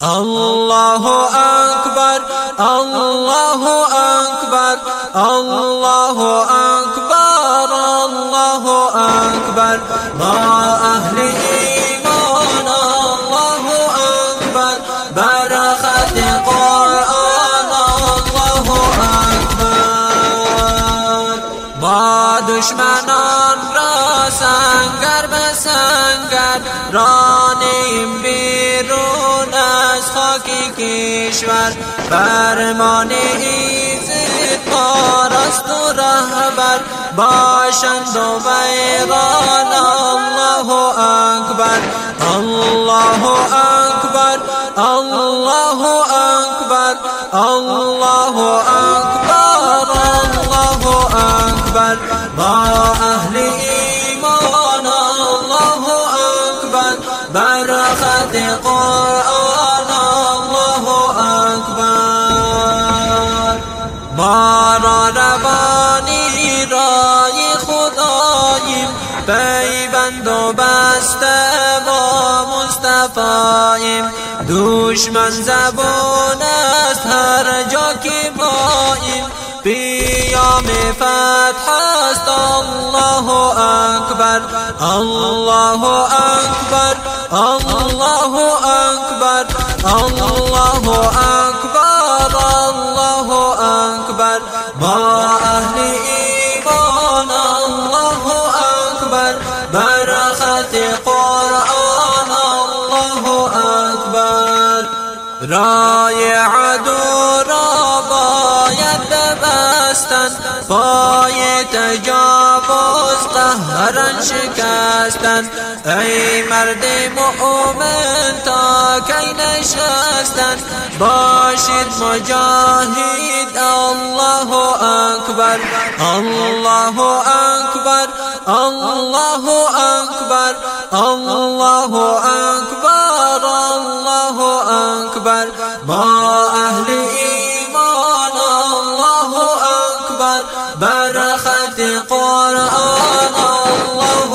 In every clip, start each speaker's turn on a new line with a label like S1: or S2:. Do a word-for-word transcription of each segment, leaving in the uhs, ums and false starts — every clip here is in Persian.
S1: الله أكبر الله أكبر الله أكبر الله أكبر مع أهل إيمان الله أكبر بركة قرآن الله أكبر با دشمنان را سنگر به سنگر رانیم بیرون از خاک کشور فرمان ایزد ما راست و رهبر باشند و بیران الله اکبر الله اکبر الله اکبر الله اکبر الله اکبر با اهل ایمان الله اکبر برکت قرآن الله اکبر ما را روانی رای خداییم پیوند و بسته با مصطفاییم دشمن زبان است هر جا که ماییم پیام فتح است الله اکبر الله اکبر الله اکبر الله اکبر الله اکبر با اهل ایمان الله اکبر برکت قرآن الله اکبر رای عدو را باید ببستن پای تجاوز قهرا شکستن ای مرد مؤمن تا کی نشستن باشید مجاهد الله اکبر الله اکبر الله اکبر الله اکبر الله اکبر با اهل ایمان الله اکبر برکت قرآن الله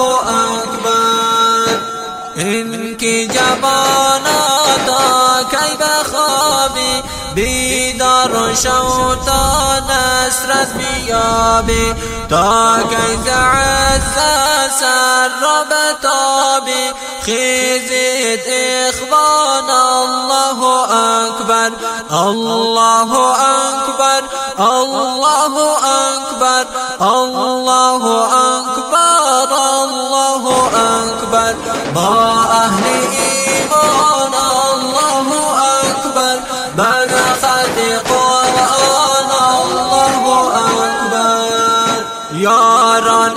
S1: اکبر ان کی جوانات کی بخوابی بیدار شو تا نصرت بیابی تا کی عز سر را بتابی خیزید اخوان الله اکبر الله اکبر الله اکبر الله اکبر الله اکبر با اهل ایمان الله اکبر برکت قرآن الله اکبر یاران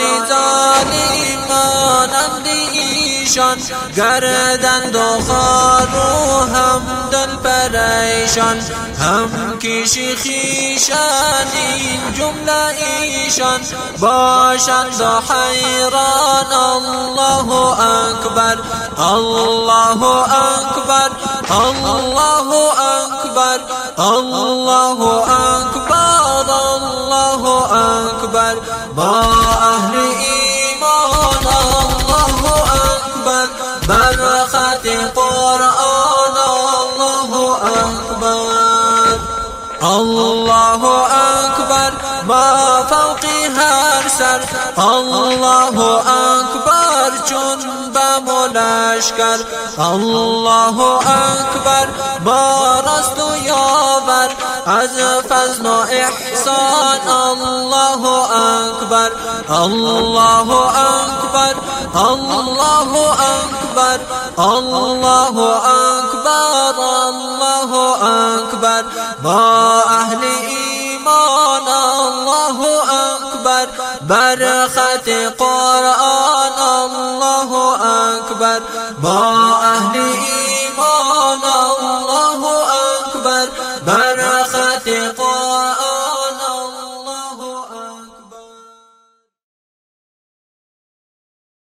S1: ظالمانند ایشان گردند و خار و هم دل پریشان هم کشی خویشان این جمله ایشان باشند و حیران الله اکبر الله اکبر الله اکبر الله اکبر الله اکبر با اهل ایمان الله اکبر برکت قرآن الله اکبر الله اکبر با فوق هر سر الله اکبر چون بم و لشکر الله اکبر با راست و یاور از فضل و احسان الله اکبر الله اکبر الله اکبر الله اکبر الله اکبر با اهل ایمان الله اکبر برکت قرآن الله اکبر با اهل ایمان